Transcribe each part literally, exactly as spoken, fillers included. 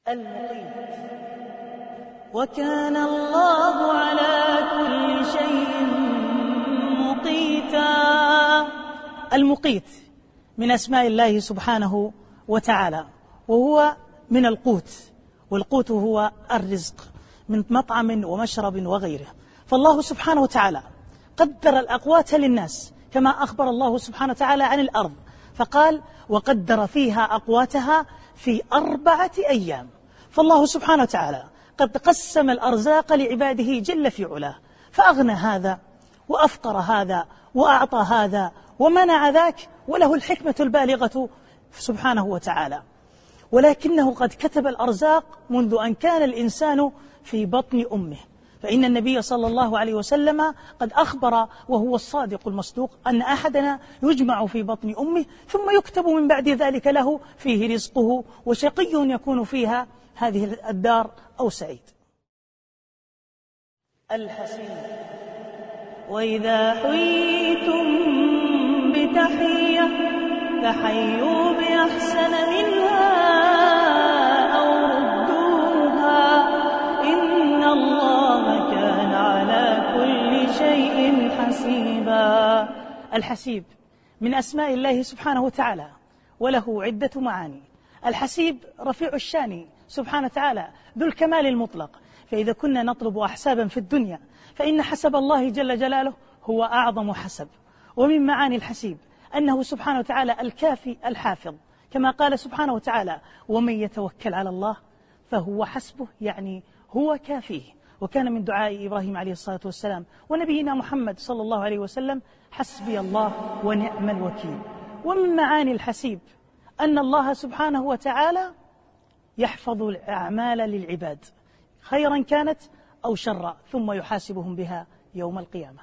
المقيت. وكان الله على كل شيء مقيتا. المقيت من أسماء الله سبحانه وتعالى، وهو من القوت، والقوت هو الرزق من مطعم ومشرب وغيره. فالله سبحانه وتعالى قدر الأقوات للناس كما أخبر الله سبحانه وتعالى عن الأرض، فقال وقدر فيها أقواتها في أربعة أيام. فالله سبحانه وتعالى قد قسم الأرزاق لعباده جل في علاه، فأغنى هذا وأفقر هذا وأعطى هذا ومنع ذاك، وله الحكمة البالغة سبحانه وتعالى. ولكنه قد كتب الأرزاق منذ أن كان الإنسان في بطن أمه، فإن النبي صلى الله عليه وسلم قد أخبر وهو الصادق المصدوق أن أحدنا يجمع في بطن أمه ثم يكتب من بعد ذلك له فيه رزقه، وشقي يكون فيها هذه الدار أو سعيد. الحسيب. وإذا حييتم بتحية فحيوا بأحسن منها أو ردوها إن الله كان على كل شيء حسيبا. الحسيب من أسماء الله سبحانه وتعالى، وله عدة معاني. الحسيب رفيع الشان سبحانه وتعالى ذو الكمال المطلق، فإذا كنا نطلب أحسابا في الدنيا فإن حسب الله جل جلاله هو أعظم حسب. ومن معاني الحسيب أنه سبحانه وتعالى الكافي الحافظ، كما قال سبحانه وتعالى ومن يتوكل على الله فهو حسبه، يعني هو كافيه. وكان من دعاء إبراهيم عليه الصلاة والسلام ونبينا محمد صلى الله عليه وسلم حسبي الله ونعم الوكيل. ومن معاني الحسيب أن الله سبحانه وتعالى يحفظ الأعمال للعباد خيرا كانت أو شرا، ثم يحاسبهم بها يوم القيامة.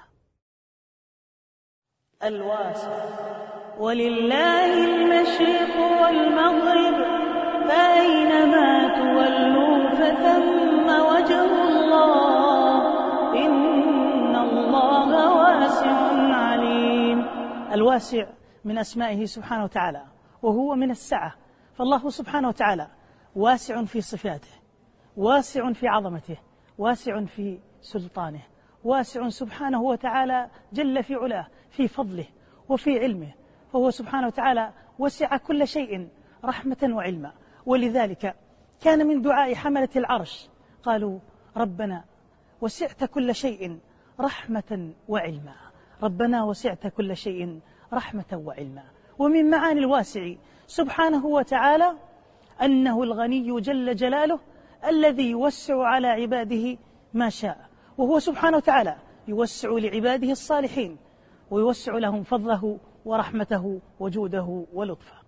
الواسع. ولله المشرق والمغرب فأينما تولوا فثم وجه الله إن الله واسع عليم. الواسع من أسمائه سبحانه وتعالى، وهو من السعة. فالله سبحانه وتعالى واسع في صفاته، واسع في عظمته، واسع في سلطانه، واسع سبحانه وتعالى جل في علاه في فضله وفي علمه، فهو سبحانه وتعالى وسع كل شيء رحمة وعلما. ولذلك كان من دعاء حملة العرش قالوا ربنا وسعت كل شيء رحمة وعلما، ربنا وسعت كل شيء رحمة وعلما. ومن معاني الواسع سبحانه وتعالى أنه الغني جل جلاله الذي يوسع على عباده ما شاء، وهو سبحانه وتعالى يوسع لعباده الصالحين ويوسع لهم فضله ورحمته وجوده ولطفه.